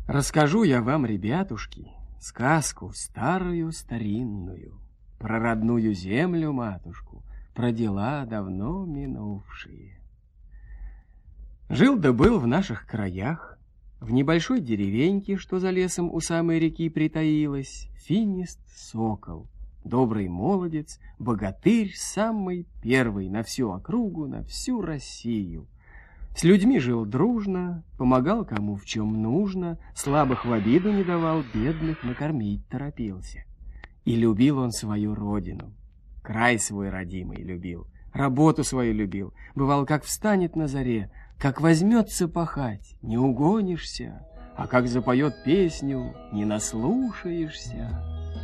Расскажу я вам, ребятушки, сказку старую старинную, про родную землю, матушку, про дела давно минувшие. Жил да был в наших краях, в небольшой деревеньке, что за лесом у самой реки притаилась, Финист-сокол, добрый молодец, богатырь самый первый на всю округу, на всю Россию. С людьми жил дружно, помогал кому в чем нужно, слабых в обиду не давал, бедных накормить торопился. И любил он свою родину, край свой родимый любил, работу свою любил. Бывал, как встанет на заре, как возьмется пахать, не угонишься, а как запоет песню, не наслушаешься.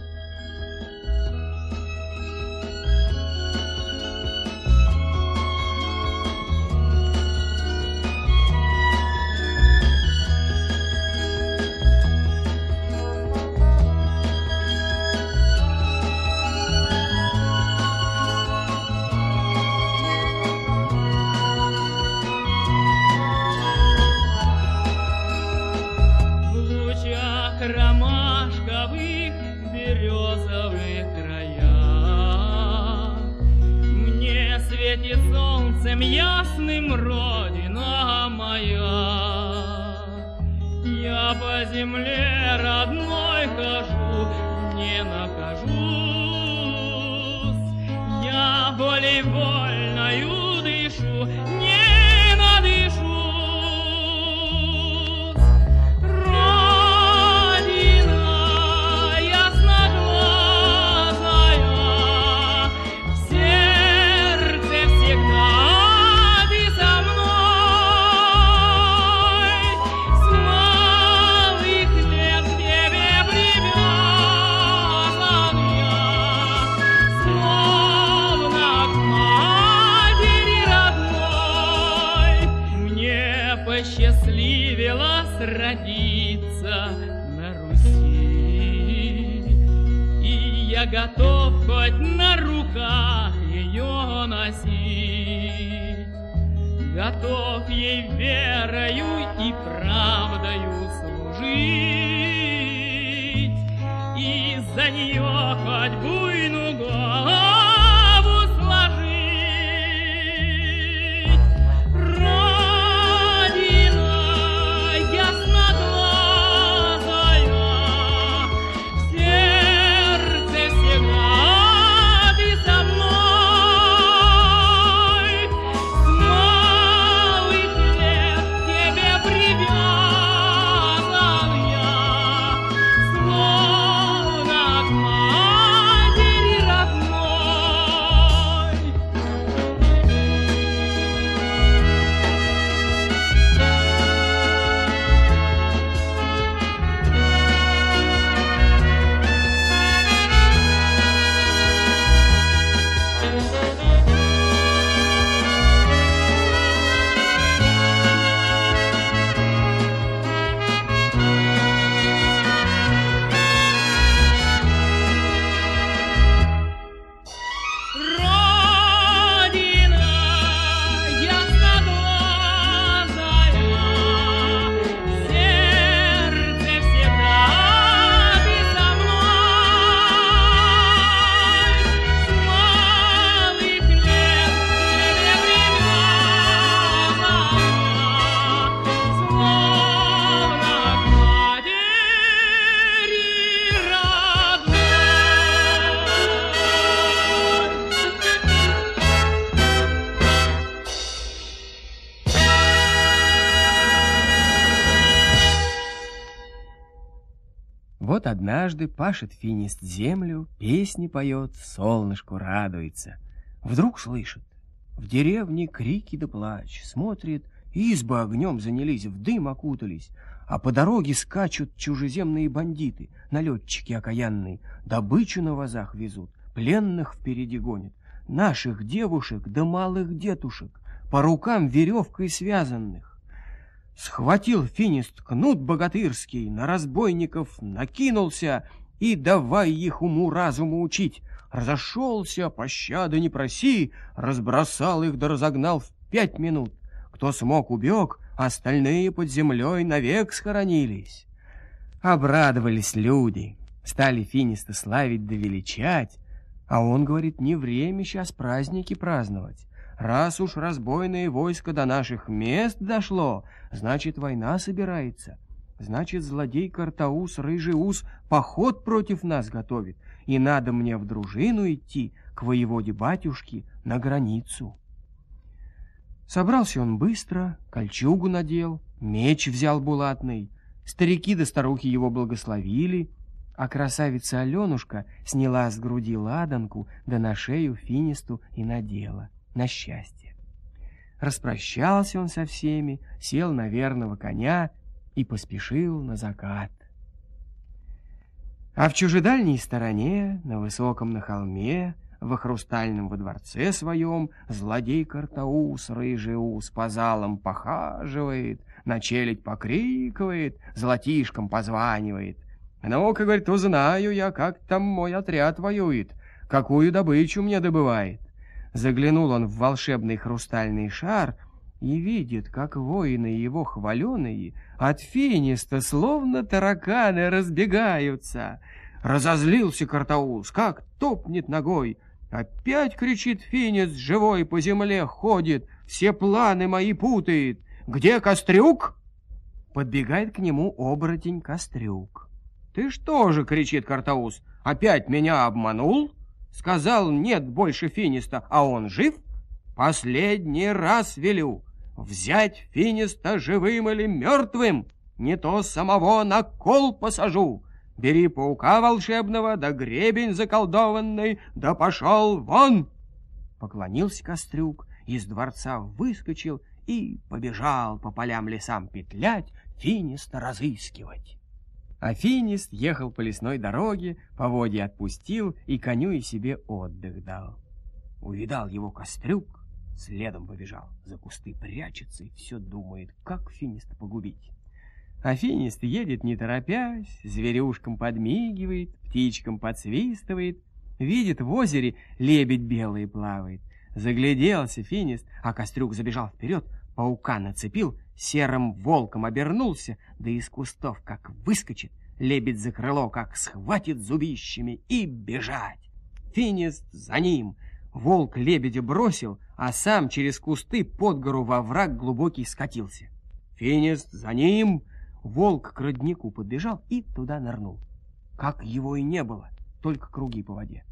Ромашковых березовых краях мне светит солнцем ясным родина моя. Я по земле родной хожу, не нахожусь, я волей вольною дышу, не надышусь. Посчастливилось родиться на Руси, и я готов хоть на руках ее носить, готов ей верою и правдою служить, и за нее хоть буйную голову сложить. Вот однажды пашет Финист землю, песни поет, солнышку радуется. Вдруг слышит, в деревне крики да плач, смотрит, избы огнем занялись, в дым окутались, а по дороге скачут чужеземные бандиты, налетчики окаянные, добычу на вазах везут, пленных впереди гонят, наших девушек да малых детушек, по рукам веревкой связанных. Схватил Финист кнут богатырский, на разбойников накинулся и давай их уму-разуму учить. Разошелся, пощады не проси, разбросал их да разогнал в 5 минут. Кто смог, убег, остальные под землей навек схоронились. Обрадовались люди, стали Финиста славить да величать, а он говорит, не время сейчас праздники праздновать. Раз уж разбойное войско до наших мест дошло, значит, война собирается. Значит, злодей Картаус, рыжий ус, поход против нас готовит, и надо мне в дружину идти к воеводе-батюшке на границу. Собрался он быстро, кольчугу надел, меч взял булатный. Старики да старухи его благословили, а красавица Аленушка сняла с груди ладанку, да на шею Финисту и надела, на счастье. Распрощался он со всеми, сел на верного коня и поспешил на закат. А в чужедальней стороне, на высоком на холме, во хрустальном во дворце своем, злодей Картаус, рыжий ус, по залам похаживает, на челядь покрикивает, золотишком позванивает. Ну-ка, говорит, узнаю я, как там мой отряд воюет, какую добычу мне добывает. Заглянул он в волшебный хрустальный шар и видит, как воины его хваленые от Финиста словно тараканы разбегаются. Разозлился Картаус, как топнет ногой. Опять, кричит Финист, живой по земле ходит, все планы мои путает. Где Кострюк? Подбегает к нему оборотень Кострюк. Ты что же, кричит Картаус, опять меня обманул? Сказал, нет больше Финиста, а он жив? Последний раз велю взять Финиста живым или мертвым, не то самого на кол посажу. Бери паука волшебного, да гребень заколдованный, да пошел вон!» Поклонился Кострюк, из дворца выскочил и побежал по полям лесам петлять, Финиста разыскивать. А Финист ехал по лесной дороге, поводья отпустил и коню и себе отдых дал. Увидал его Кострюк, следом побежал, за кусты прячется и все думает, как Финиста погубить. А Финист едет не торопясь, зверюшкам подмигивает, птичкам подсвистывает, видит в озере лебедь белый плавает. Загляделся Финист, а Кострюк забежал вперед, паука нацепил, серым волком обернулся, да из кустов как выскочит, лебедь за крыло как схватит зубищами и бежать. Финист за ним. Волк лебедя бросил, а сам через кусты под гору во враг глубокий скатился. Финист за ним. Волк к роднику подбежал и туда нырнул. Как его и не было, только круги по воде.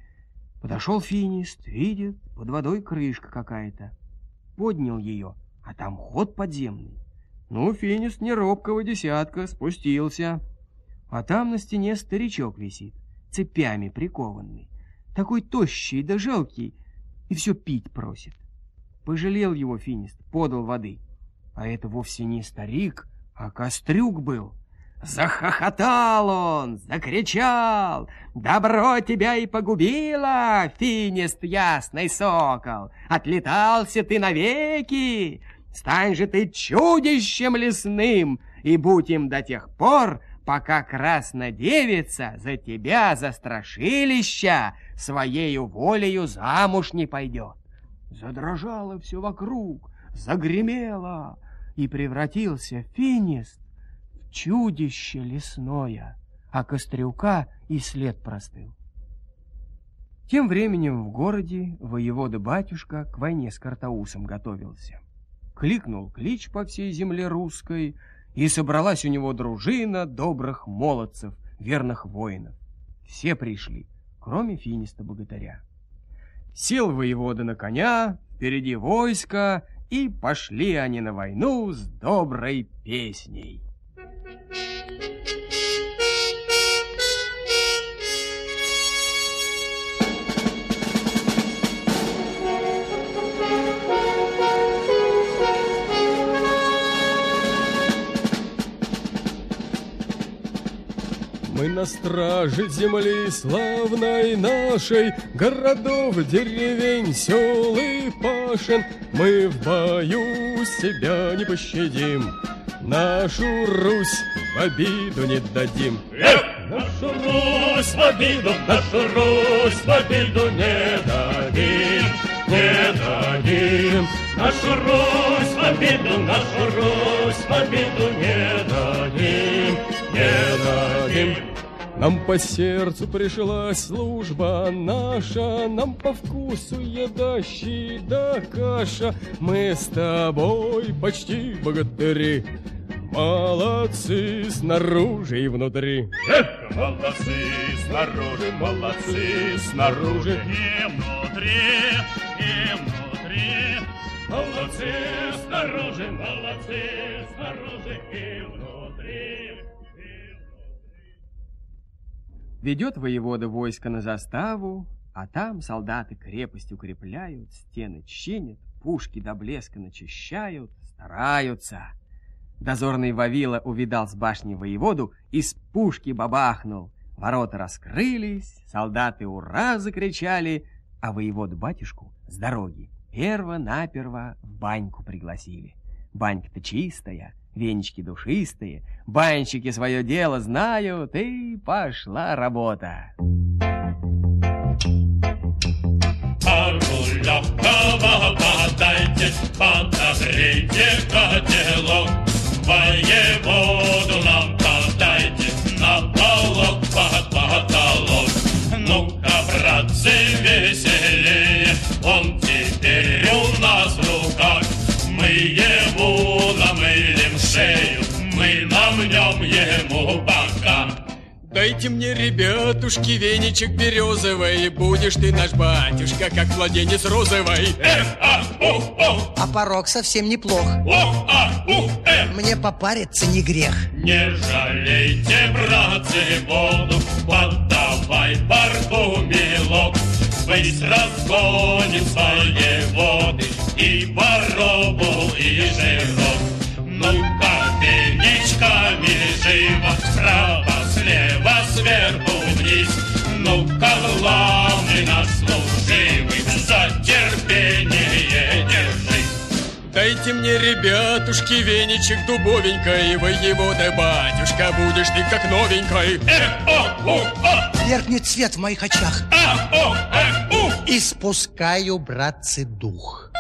Подошел Финист, видит, под водой крышка какая-то. Поднял ее, а там ход подземный. Ну, Финист не робкого десятка, спустился. А там на стене старичок висит, цепями прикованный. Такой тощий да жалкий, и все пить просит. Пожалел его Финист, подал воды. А это вовсе не старик, а Кострюк был. Захохотал он, закричал: «Добро тебя и погубило, Финист ясный сокол! Отлетался ты навеки! Стань же ты чудищем лесным, и будь им до тех пор, пока краснодевица за тебя, за страшилища, своею волею замуж не пойдет». Задрожало все вокруг, загремело, и превратился Финист в чудище лесное, а Кострюка и след простыл. Тем временем в городе воевода-батюшка к войне с Картаусом готовился. Кликнул клич по всей земле русской, и собралась у него дружина добрых молодцев, верных воинов. Все пришли, кроме Финиста-богатыря. Сел воевода на коня, впереди войска, и пошли они на войну с доброй песней. Мы на страже земли славной нашей, городов, деревень, сел и пашен. Мы в бою себя не пощадим, нашу Русь в обиду не дадим. Нашу Русь в обиду, нашу Русь в обиду не дадим, не дадим. Нашу Русь в обиду, нашу Русь в обиду не дадим, не дадим. Нам по сердцу пришлась служба наша, нам по вкусу еда, щи да каша. Мы с тобой почти богатыри, молодцы снаружи и внутри. Эх, молодцы снаружи, молодцы снаружи И внутри, и внутри. молодцы снаружи, молодцы снаружи и внутри. Ведет воевода войско на заставу, а там солдаты крепость укрепляют, стены чинят, пушки до блеска начищают, стараются. Дозорный Вавила увидал с башни воеводу и с пушки бабахнул. Ворота раскрылись, солдаты «Ура!» закричали, а воеводу-батюшку с дороги перво-наперво в баньку пригласили. Банька-то чистая, венички душистые, банщики свое дело знают, и пошла работа. Пару легкого подайте, подогрейте котелок. Воеводу нам подайте, на полок под потолок. Ну-ка, братцы, веселее, он теперь у нас в руках. Мы ему намылим шею, мы намнем ему бока. Дайте мне, ребятушки, веничек березовый, будешь ты наш батюшка, как младенец розовый. Эх, ах, ух, ух, А порог совсем неплох. ух, ах, ух, эх. Мне попариться не грех. Не жалейте, братцы, воду, поддавай барку мелок. Высь разгоним свои воды, и воробу, и жирок. Ну-ка, веничками живо, справа, слева, сверху вниз. Ну-ка, главный наш служивый, за терпение держись. Дайте мне, ребятушки, веничек дубовенькой, воевода, батюшка, будешь ты как новенькой. Эх, ох, ух, ох, Верхний цвет в моих очах. ах, ох, эх, ух. И спускаю, братцы, дух.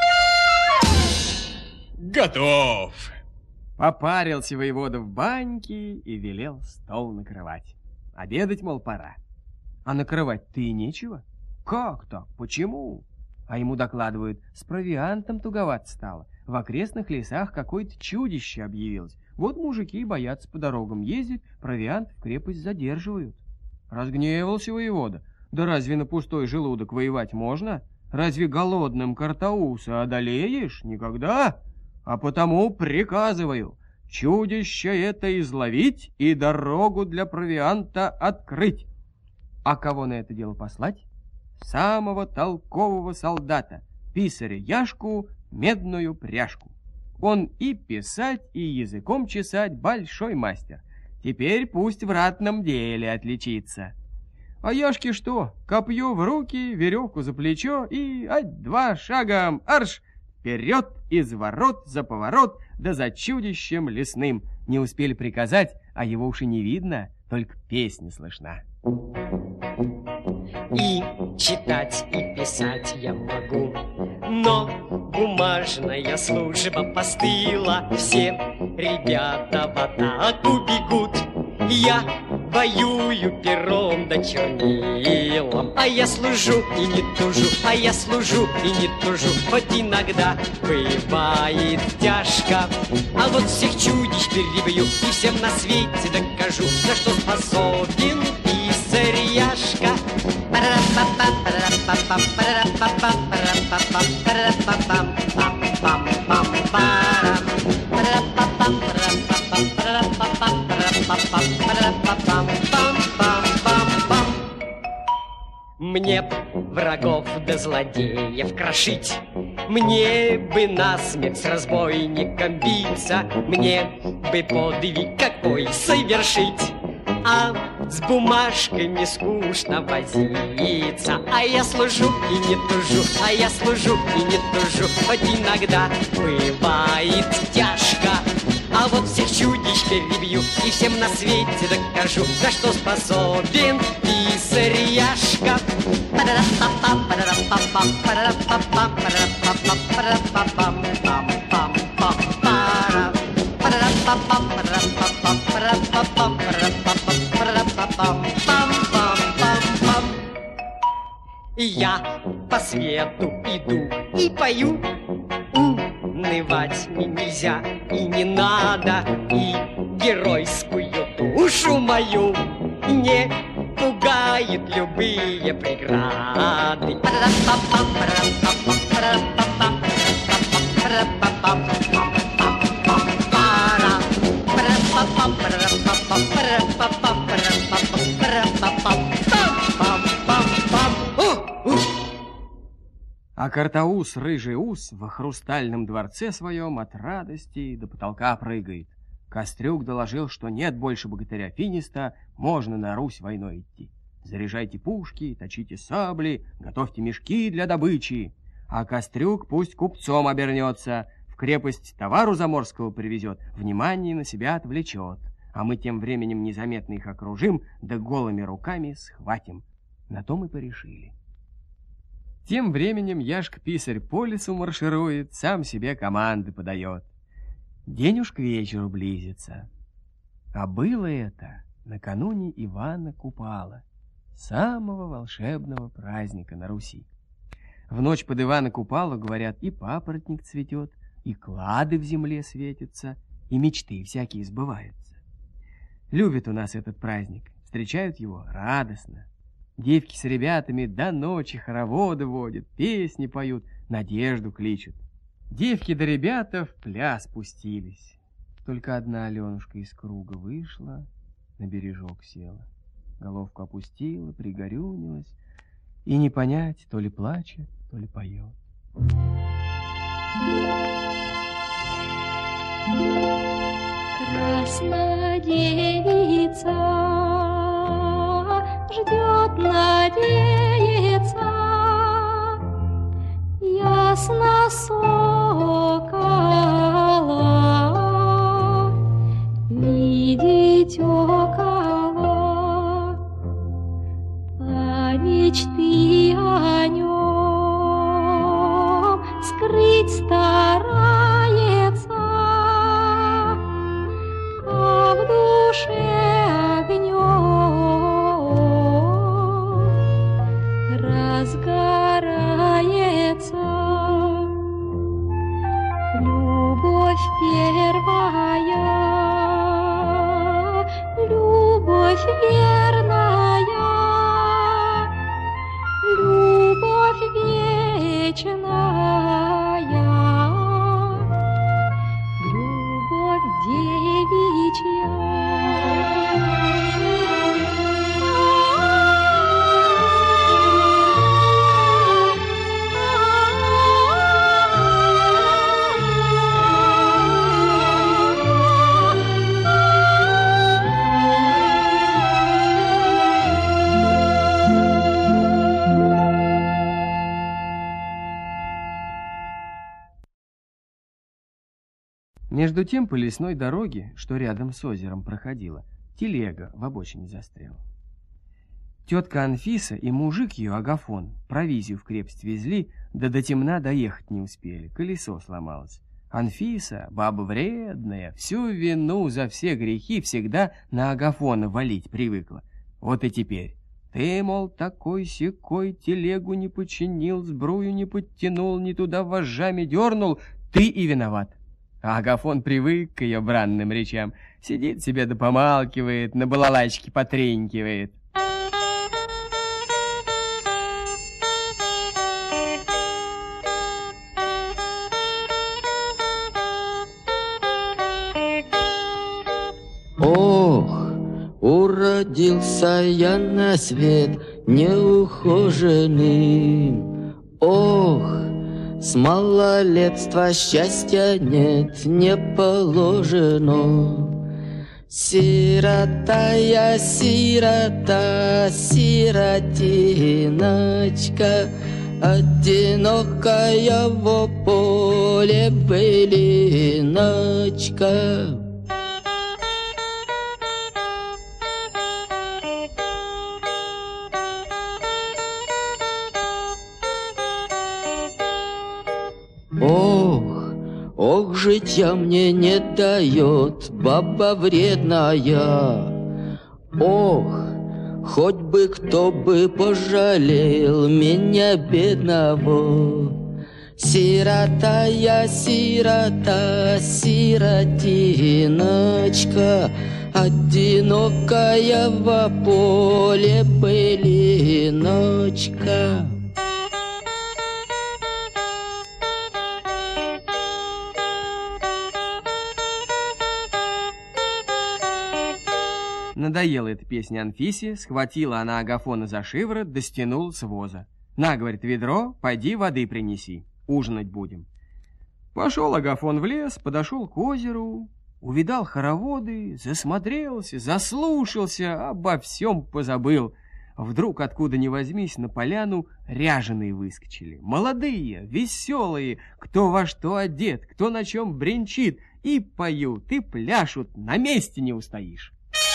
Готов. Попарился воевода в баньке и велел стол накрывать. Обедать, мол, пора. А накрывать-то и нечего. Как так? Почему? А ему докладывают, с провиантом туговато стало. В окрестных лесах какое-то чудище объявилось. Вот мужики боятся по дорогам ездить, провиант в крепость задерживают. Разгневался воевода. Да разве на пустой желудок воевать можно? Разве голодным Картауса одолеешь? Никогда. А потому приказываю чудище это изловить и дорогу для провианта открыть. А кого на это дело послать? Самого толкового солдата, писаря Яшку, медную пряжку. Он и писать, и языком чесать большой мастер. Теперь пусть в ратном деле отличится. А Яшке что? Копье в руки, веревку за плечо и два шагом арш! Вперед, из ворот, за поворот, да за чудищем лесным. Не успели приказать, а его уж и не видно, только песня слышна. И читать, и писать я могу, но бумажная служба постыла. Все ребята в атаку бегут. Я воюю пером да чернилом, а я служу и не тужу, а я служу и не тужу. Хоть иногда бывает тяжко, а вот всех чудищ перебью и всем на свете докажу, на что способен писарь Яшка. Мне б врагов да злодеев крошить, мне бы насмерть с разбойником биться, мне бы подвиг какой совершить, а с бумажками скучно возиться. А я служу и не тужу, а я служу и не тужу. Хоть иногда бывает тяжко, а вот всех чудищ перебью и всем на свете докажу, на что способен писарь Яшка. Пам-пам. Я по свету иду и пою. Унывать мне нельзя и не надо, и геройскую душу мою не пугают любые преграды. А Картаус, рыжий ус, во хрустальном дворце своем от радости до потолка прыгает. Кострюк доложил, что нет больше богатыря Финиста, можно на Русь войной идти. Заряжайте пушки, точите сабли, готовьте мешки для добычи. А Кострюк пусть купцом обернется, в крепость товару заморского привезет, внимание на себя отвлечет. А мы тем временем незаметно их окружим, да голыми руками схватим. На то мы порешили. Тем временем Яшка-писарь по лесу марширует, сам себе команды подает. День уж к вечеру близится. А было это накануне Ивана Купала, самого волшебного праздника на Руси. В ночь под Ивана Купалу, говорят, и папоротник цветет, и клады в земле светятся, и мечты всякие сбываются. Любят у нас этот праздник, встречают его радостно. Девки с ребятами до ночи хороводы водят, песни поют, надежду кличут. Девки да ребята в пляс пустились. Только одна Аленушка из круга вышла, на бережок села. Головку опустила, пригорюнилась, и не понять, то ли плачет, то ли поет. Красная девица ждет, надеется, ясно сокола видеть около, а мечты о нем скрыть старается, а в душе разгорается любовь первая, любовь верная, любовь вечная, любовь девичья. Между тем по лесной дороге, что рядом с озером проходила, телега в обочине застряла. Тетка Анфиса и мужик ее, Агафон, провизию в крепость везли, да до темна доехать не успели, колесо сломалось. Анфиса, баба вредная, всю вину за все грехи всегда на Агафона валить привыкла. Вот и теперь. Ты, мол, такой-сякой, телегу не починил, сбрую не подтянул, не туда вожжами дернул, ты и виноват. А Агафон привык к ее бранным речам, сидит себе да помалкивает, на балалайчике потренькивает. Ох, уродился я на свет неухоженным. Ох, с малолетства счастья нет, не положено. Сирота я, сирота, сиротиночка, одинокая в поле былиночка. Ох, ох, житья мне не дает баба вредная. Ох, хоть бы кто бы пожалел меня бедного. Сирота я, сирота, сиротиночка, одинокая во поле былиночка. Надоела эта песня Анфисе, схватила она Агафона за шиворот, да стянула с воза. На, говорит, ведро, пойди воды принеси, ужинать будем. Пошел Агафон в лес, подошел к озеру, увидал хороводы, засмотрелся, заслушался, обо всем позабыл. Вдруг, откуда ни возьмись, на поляну ряженые выскочили. Молодые, веселые, кто во что одет, кто на чем бренчит, и поют, и пляшут, на месте не устоишь.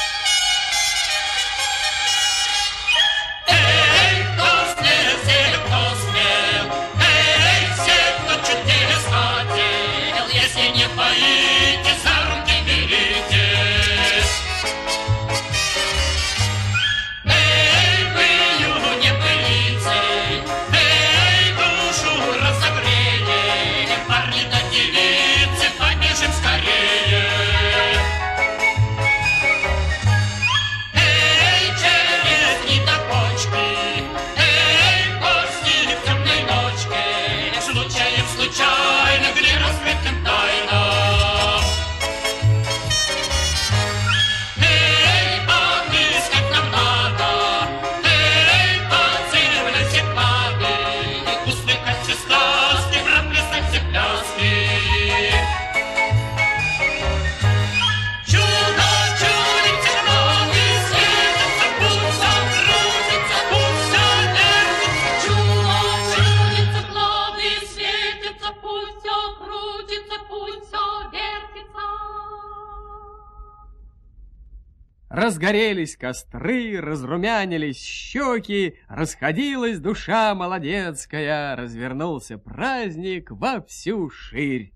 Разгорелись костры, разрумянились щеки, расходилась душа молодецкая, развернулся праздник во всю ширь.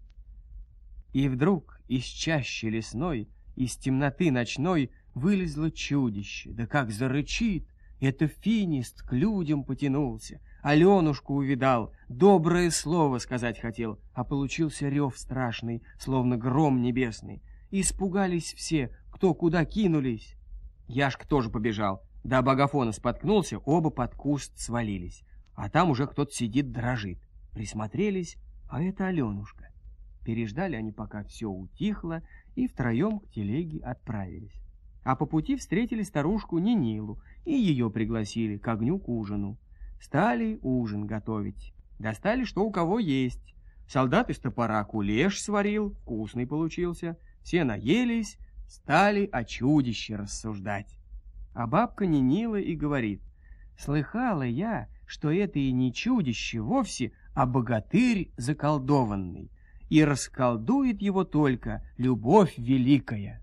И вдруг из чащи лесной, из темноты ночной вылезло чудище, да как зарычит, это финист к людям потянулся, Аленушку увидал, доброе слово сказать хотел, а получился рев страшный, словно гром небесный. Испугались все, кто куда кинулись. Яшка тоже побежал, да об Агафона споткнулся, оба под куст свалились. А там уже кто-то сидит, дрожит. Присмотрелись, а это Аленушка. Переждали они, пока все утихло, и втроем к телеге отправились. А по пути встретили старушку Нинилу, и ее пригласили к огню к ужину. Стали ужин готовить. Достали, что у кого есть. Солдат из топора кулеш сварил, вкусный получился. Все наелись, стали о чудище рассуждать. А бабка Нинила и говорит: слыхала я, что это и не чудище вовсе, а богатырь заколдованный, и расколдует его только любовь великая.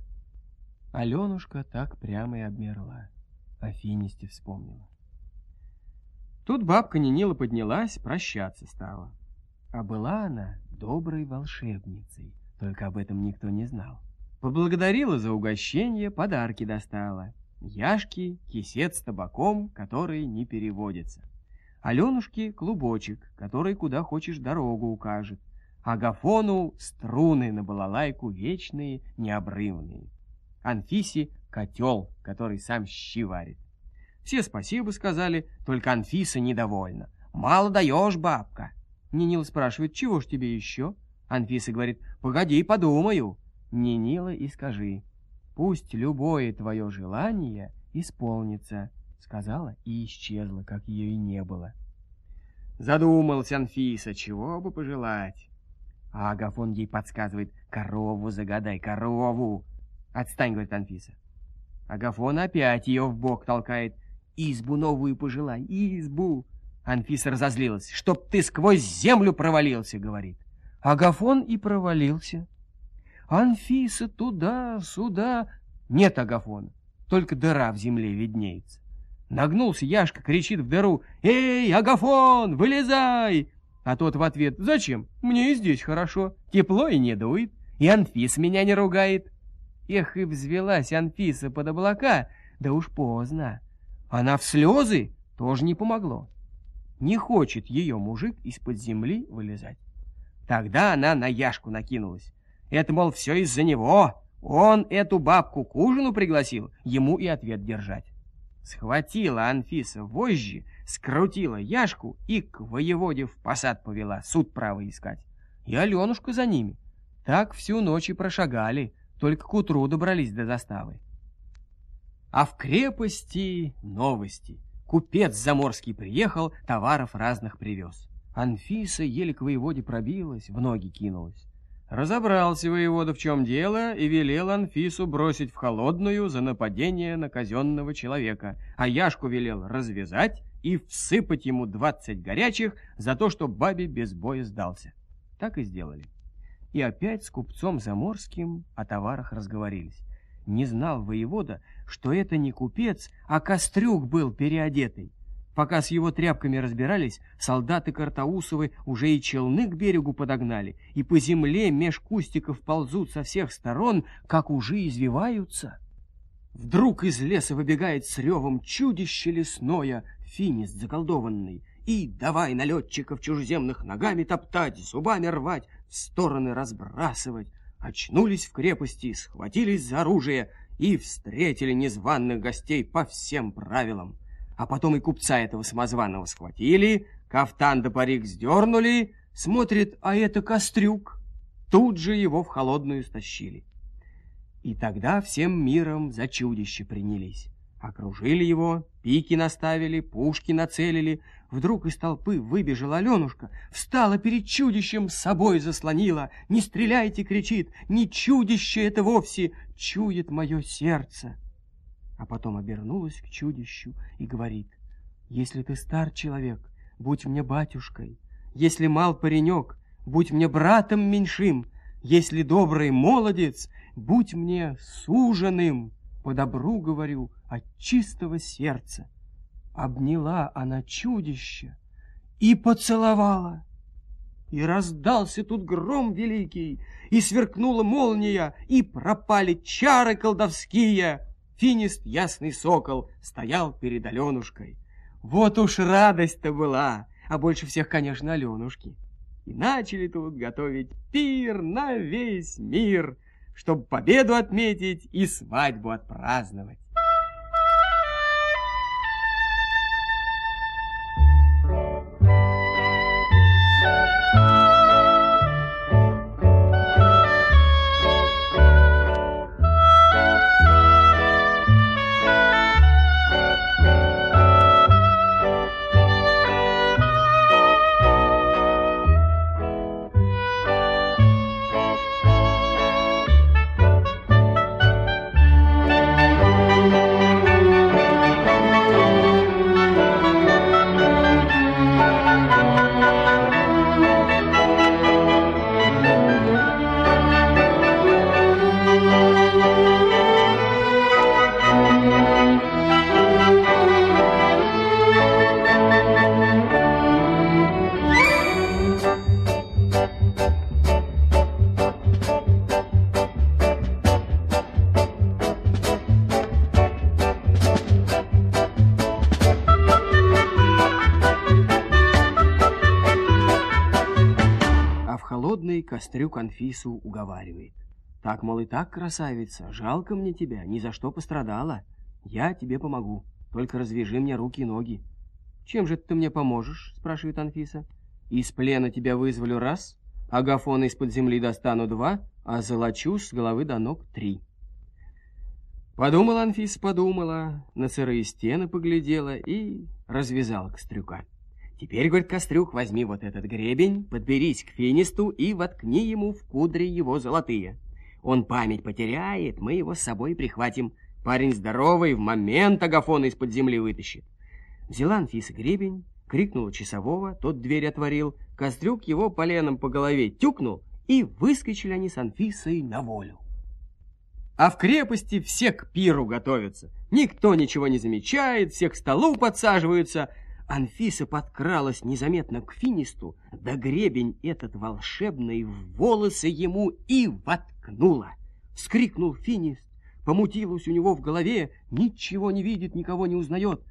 Аленушка так прямо и обмерла, о Финисте вспомнила. Тут бабка Нинила поднялась, прощаться стала. А была она доброй волшебницей, только об этом никто не знал. Поблагодарила за угощение, подарки достала. Яшке кисет с табаком, который не переводится. Аленушке клубочек, который куда хочешь дорогу укажет. Агафону струны на балалайку вечные, необрывные. Анфисе котел, который сам щи варит. Все спасибо сказали, только Анфиса недовольна. «Мало даешь, бабка». Нинила спрашивает: чего ж тебе еще? Анфиса говорит: погоди, подумаю. Нинила и скажи: пусть любое твое желание исполнится. Сказала и исчезла, как ее и не было. Задумалась Анфиса, чего бы пожелать. А Агафон ей подсказывает: корову загадай, корову. Отстань, говорит Анфиса. Агафон опять ее в бок толкает: избу новую пожелай, избу. Анфиса разозлилась: чтоб ты сквозь землю провалился, говорит. Агафон и провалился. Анфиса туда-сюда. Нет Агафона, только дыра в земле виднеется. Нагнулся Яшка, кричит в дыру: «Эй, Агафон, вылезай!» А тот в ответ: «Зачем? Мне и здесь хорошо, тепло и не дует, и Анфиса меня не ругает». Эх, и взвелась Анфиса под облака, да уж поздно. Она в слезы, тоже не помогло. Не хочет ее мужик из-под земли вылезать. Тогда она на Яшку накинулась. Это, мол, все из-за него. Он эту бабку к ужину пригласил, ему и ответ держать. Схватила Анфиса вожжи, скрутила Яшку и к воеводе в посад повела суд право искать. И Аленушка за ними. Так всю ночь и прошагали, только к утру добрались до заставы. А в крепости новости. Купец заморский приехал, товаров разных привез. Анфиса еле к воеводе пробилась, в ноги кинулась. Разобрался воевода, в чем дело, и велел Анфису бросить в холодную за нападение на казенного человека, а Яшку велел развязать и всыпать ему 20 горячих за то, что бабе без боя сдался. Так и сделали. И опять с купцом заморским о товарах разговорились. Не знал воевода, что это не купец, а Кострюк был переодетый. Пока с его тряпками разбирались, солдаты Картаусовы уже и челны к берегу подогнали, и по земле меж кустиков ползут со всех сторон, как ужи извиваются. Вдруг из леса выбегает с ревом чудище лесное, финист заколдованный, и давай налетчиков чужеземных ногами топтать, зубами рвать, в стороны разбрасывать. Очнулись в крепости, схватились за оружие и встретили незваных гостей по всем правилам. А потом и купца этого самозваного схватили, кафтан да парик сдернули, смотрит, а это Кострюк. Тут же его в холодную стащили. И тогда всем миром за чудище принялись. Окружили его, пики наставили, пушки нацелили. Вдруг из толпы выбежала Аленушка, встала перед чудищем, с собой заслонила. «Не стреляйте!» — кричит. «Не чудище это вовсе, чует мое сердце!» А потом обернулась к чудищу и говорит: «Если ты стар человек, будь мне батюшкой, если мал паренек, будь мне братом меньшим, если добрый молодец, будь мне суженым, по добру говорю, от чистого сердца». Обняла она чудище и поцеловала. И раздался тут гром великий, и сверкнула молния, и пропали чары колдовские. Финист, ясный сокол, стоял перед Аленушкой. Вот уж радость-то была, а больше всех, конечно, Аленушки. И начали тут готовить пир на весь мир, чтоб победу отметить и свадьбу отпраздновать. Кострюк Анфису уговаривает: «Так, мол, и так, красавица, жалко мне тебя, ни за что пострадала. Я тебе помогу, только развяжи мне руки и ноги». «Чем же ты мне поможешь?» — спрашивает Анфиса. «Из плена тебя вызволю раз, агафона из-под земли достану 2, а золочу с головы до ног 3». Подумала Анфиса, подумала, на сырые стены поглядела и развязала Кострюка. «Теперь, — говорит Кострюк, — возьми вот этот гребень, подберись к финисту и воткни ему в кудри его золотые. Он память потеряет, мы его с собой прихватим. Парень здоровый, в момент агафона из-под земли вытащит». Взяла Анфиса гребень, крикнула часового, тот дверь отворил, Кострюк его поленом по голове тюкнул, и выскочили они с Анфисой на волю. А в крепости все к пиру готовятся. Никто ничего не замечает, все к столу подсаживаются. Анфиса подкралась незаметно к финисту, да гребень этот волшебный в волосы ему и воткнула. Вскрикнул финист, помутилось у него в голове, ничего не видит, никого не узнает.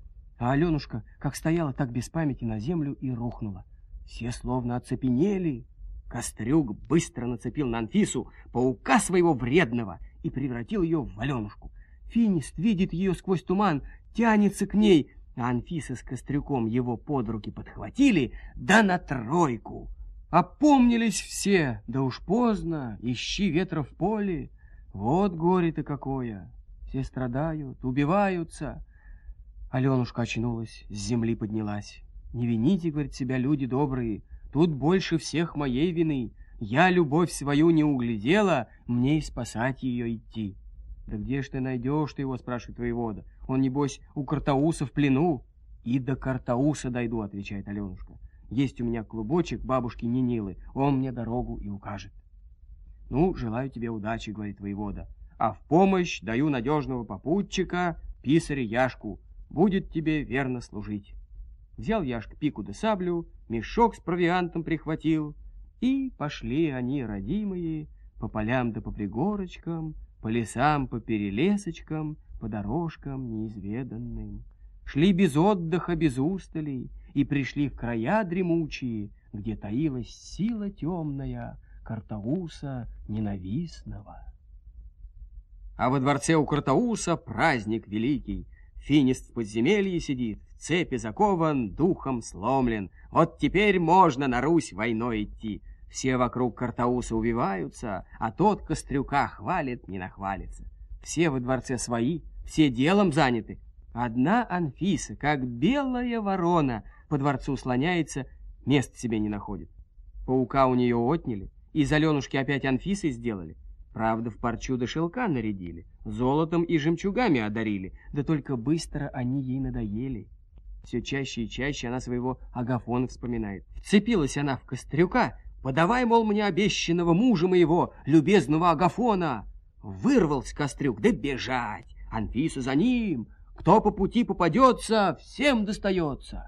А Аленушка как стояла, так без памяти на землю и рухнула. Все словно оцепенели. Кострюк быстро нацепил на Анфису паука своего вредного и превратил ее в Аленушку. Финист видит ее сквозь туман, тянется к ней, а Анфиса с Кострюком его под руки подхватили, да на тройку. Опомнились все, да уж поздно, ищи ветра в поле. Вот горе-то какое, все страдают, убиваются. Аленушка очнулась, с земли поднялась. Не вините, говорит, себя, люди добрые, тут больше всех моей вины. Я любовь свою не углядела, мне и спасать ее идти. Да где ж ты найдешь ты его, спрашивает воевода. Он, небось, у Картауса в плену. И до Картауса дойду, отвечает Аленушка. Есть у меня клубочек бабушки Нинилы, он мне дорогу и укажет. Ну, желаю тебе удачи, говорит воевода. А в помощь даю надежного попутчика, писаря Яшку. Будет тебе верно служить. Взял Яшка пику да саблю, мешок с провиантом прихватил, и пошли они, родимые, по полям да по пригорочкам, по лесам, по перелесочкам, по дорожкам неизведанным. Шли без отдыха, без устали, и пришли в края дремучие, где таилась сила темная Картауса ненавистного. А во дворце у Картауса праздник великий. Финист в подземелье сидит, в цепи закован, духом сломлен. Вот теперь можно на Русь войной идти. Все вокруг Картауса увиваются, а тот Кострюка хвалит, не нахвалится. Все во дворце свои, все делом заняты. Одна Анфиса, как белая ворона, по дворцу слоняется, места себе не находит. Паука у нее отняли, из Аленушки опять Анфисой сделали. Правда, в парчу до шелка нарядили, золотом и жемчугами одарили, да только быстро они ей надоели. Все чаще и чаще она своего Агафона вспоминает. Вцепилась она в Кострюка, подавай, мол, мне обещанного мужа моего, любезного Агафона. Вырвался Кострюк, да бежать, Анфиса за ним. Кто по пути попадется, всем достается.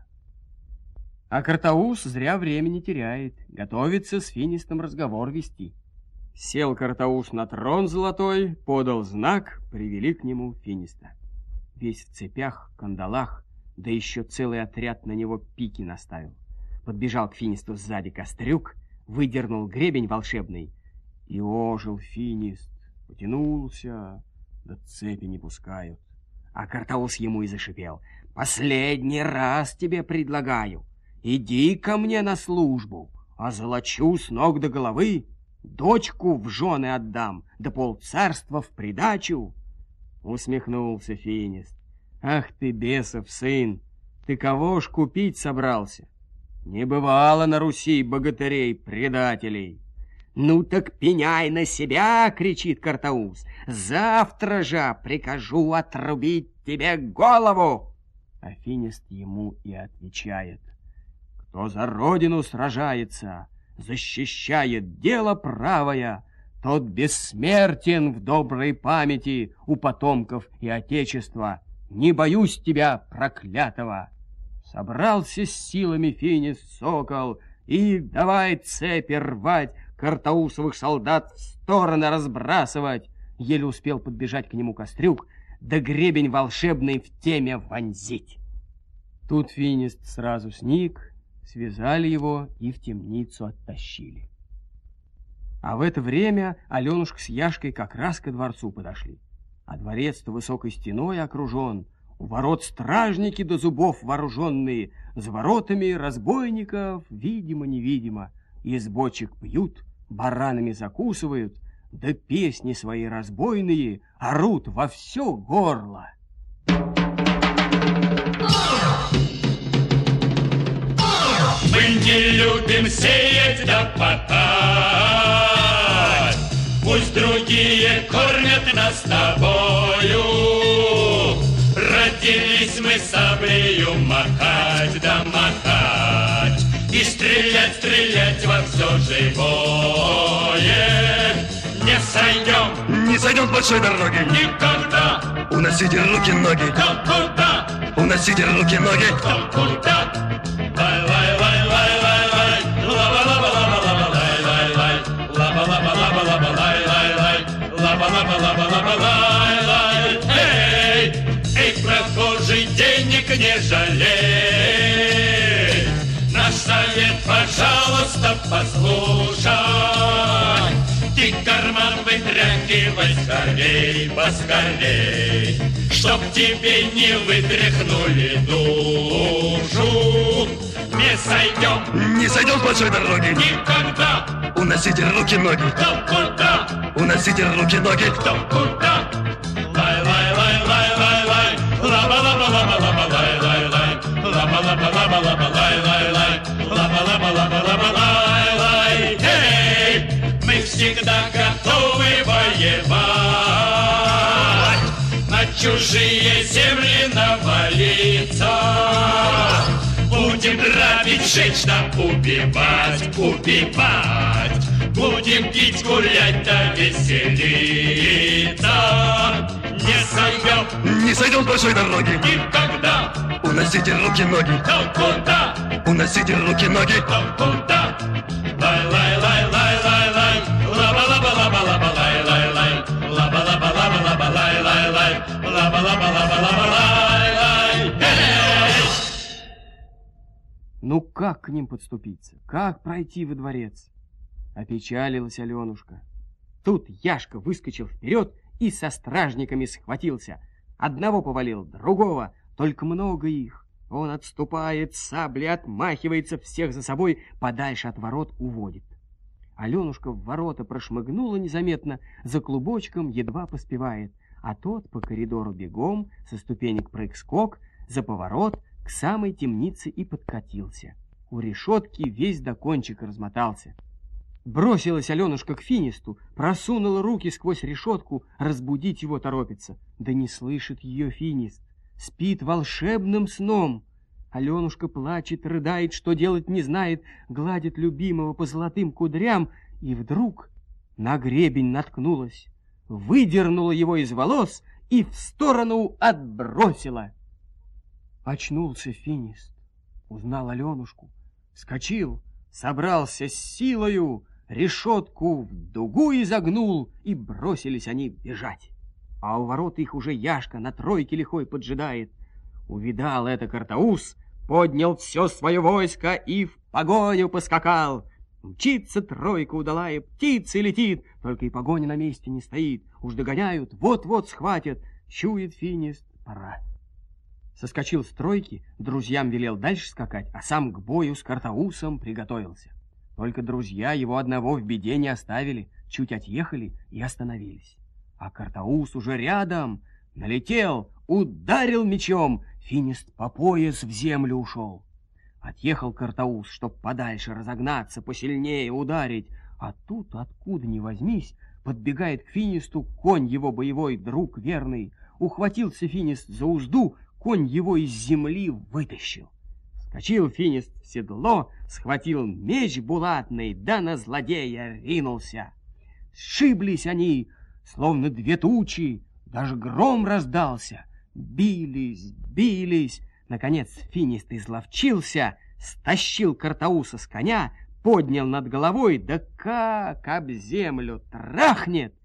А Картаус зря времени теряет, готовится с Финистом разговор вести. Сел Картаус на трон золотой, подал знак, привели к нему Финиста. Весь в цепях, кандалах, да еще целый отряд на него пики наставил. Подбежал к Финисту сзади Кострюк, выдернул гребень волшебный, и ожил Финист, потянулся, да цепи не пускают. А Картаус ему и зашипел: «Последний раз тебе предлагаю, иди ко мне на службу, озолочу с ног до головы, дочку в жены отдам, да полцарства в придачу». Усмехнулся Финист: «Ах ты, бесов сын, ты кого ж купить собрался? Не бывало на Руси богатырей-предателей». «Ну так пеняй на себя!» — кричит Картаус. «Завтра же прикажу отрубить тебе голову!» А Финист ему и отвечает: «Кто за родину сражается, защищает дело правое, тот бессмертен в доброй памяти у потомков и отечества. Не боюсь тебя, проклятого!» Собрался с силами Финист сокол и давай цепи рвать, Картаусовых солдат в стороны разбрасывать. Еле успел подбежать к нему Кострюк, да гребень волшебный в теме вонзить. Тут Финист сразу сник, связали его и в темницу оттащили. А в это время Аленушка с Яшкой как раз ко дворцу подошли. А дворец-то высокой стеной окружен, у ворот стражники до зубов вооруженные, за воротами разбойников видимо-невидимо. Из бочек пьют, баранами закусывают, да песни свои разбойные орут во все горло. Мы не любим сеять да пахать, пусть другие кормят нас тобою. Родились мы саблею махать да махать, и стрелять, стрелять во все живое. Не сойдем, не сойдем с большой дороги никогда. Уносите руки-ноги, Кто куда? уносите руки-ноги. Кто куда? Лай-лай-лай-лай-лай-лай, лаба-лаба-лаба-лаба-лай-лай-лай, лаба-лаба-лаба-лаба-лай-лай, лаба-лаба-лаба-лаба-лай-лай. Эй, эй, прохожий! тоже денег не жалей. Наш совет, пожалуйста, послушай. Ты карман вытряхивай скорей, поскорей, чтоб тебе не вытряхнули душу. Не сойдем. Не сойдем с большой дороги. Никогда. Уносите руки-ноги. Кто куда? Уносите руки-ноги. Кто куда? Лай-лай-лай-лай-лай-лай. Лаба-лаба-лаба-лаба-лай-лай-лай. Лаба-лаба-лаба-лаба-лай-лай-лай. Лаба-лаба-лаба-лаба-лай-лай. Эй! Мы всегда готовы воевать, на чужие земли навалиться. Будем грабить, жечь да убивать, убивать. Будем пить, гулять да веселиться. Не сойдем. Не сойдем с большой дороги. Никогда. Уносите руки-ноги. Кто куда? Уносите руки-ноги. Кто куда? Лай-лай-лай-лай-лай-лай. Лаба-лаба-лаба-лаба-лай-лай-лай. Лаба-лаба-лаба-лаба-лай-лай-лай. Лаба-лаба-лаба-лаба-лай-лай. Эй! Ну как к ним подступиться? Как пройти во дворец? Опечалилась Аленушка. Тут Яшка выскочил вперед и со стражниками схватился. Одного повалил, другого, только много их. Он отступает, саблей отмахивается, всех за собой подальше от ворот уводит. Аленушка в ворота прошмыгнула незаметно, за клубочком едва поспевает, а тот по коридору бегом, со ступенек прыг-скок, за поворот к самой темнице и подкатился. У решетки весь до кончика размотался. Бросилась Аленушка к Финисту, просунула руки сквозь решетку, разбудить его торопится. Да не слышит ее Финист, спит волшебным сном. Аленушка плачет, рыдает, что делать не знает, гладит любимого по золотым кудрям, и вдруг на гребень наткнулась, выдернула его из волос и в сторону отбросила. Очнулся Финист, узнал Аленушку, вскочил, собрался с силою, решетку в дугу изогнул, и бросились они бежать. А у ворот их уже Яшка на тройке лихой поджидает. Увидал это Картаус, поднял все свое войско и в погоню поскакал. Мчится тройка удалая, птицей летит, только и погоня на месте не стоит. Уж догоняют, вот-вот схватят. Чует Финист, пора. Соскочил с тройки, друзьям велел дальше скакать, а сам к бою с Картаусом приготовился. Только друзья его одного в беде не оставили, чуть отъехали и остановились. А Картаус уже рядом, налетел, ударил мечом, Финист по пояс в землю ушел. Отъехал Картаус, чтоб подальше разогнаться, посильнее ударить, а тут, откуда ни возьмись, подбегает к Финисту конь его боевой, друг верный. Ухватился Финист за узду, конь его из земли вытащил. Скочил Финист в седло, схватил меч булатный, да на злодея ринулся. Сшиблись они, словно две тучи, даже гром раздался. Бились, бились. Наконец Финист изловчился, стащил Картауса с коня, поднял над головой, да как об землю трахнет!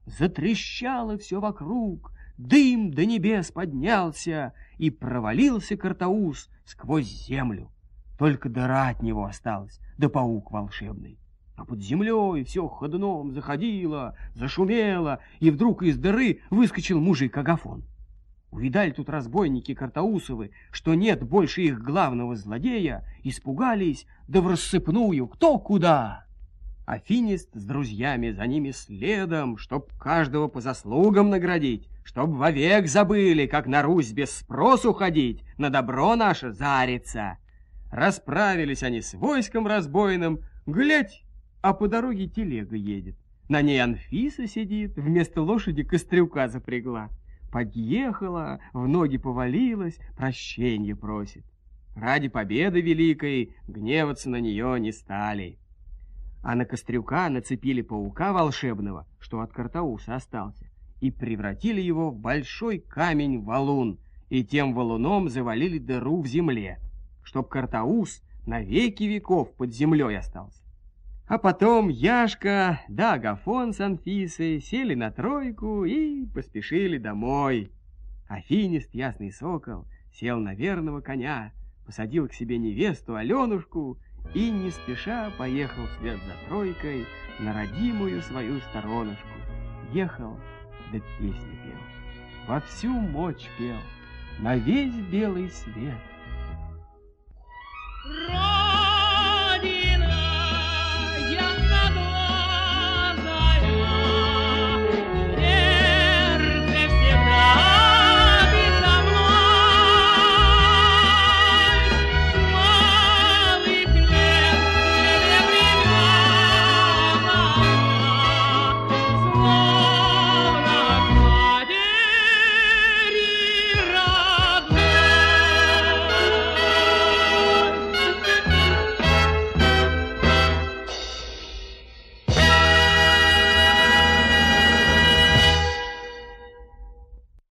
Затрещало все вокруг, дым до небес поднялся, и провалился Картаус сквозь землю. Только дыра от него осталась, да паук волшебный. А под землей все ходуном заходило, зашумело, и вдруг из дыры выскочил мужик Агафон. Увидали тут разбойники Картаусовы, что нет больше их главного злодея, испугались, да в рассыпную кто куда. А Финист с друзьями за ними следом, чтоб каждого по заслугам наградить, чтоб вовек забыли, как на Русь без спросу ходить, на добро наше зариться. Расправились они с войском разбойным, глядь, а по дороге телега едет. На ней Анфиса сидит, вместо лошади Кострюка запрягла. Подъехала, в ноги повалилась, прощенье просит. Ради победы великой гневаться на нее не стали. А на Кострюка нацепили паука волшебного, что от Картауса остался, и превратили его в большой камень-валун, и тем валуном завалили дыру в земле, чтоб Картаус на веки веков под землей остался. А потом Яшка да Агафон с Анфисой сели на тройку и поспешили домой. Афинист ясный сокол сел на верного коня, посадил к себе невесту Аленушку и не спеша поехал вслед за тройкой на родимую свою сторонушку. Ехал, да песни пел, во всю мочь пел, на весь белый свет.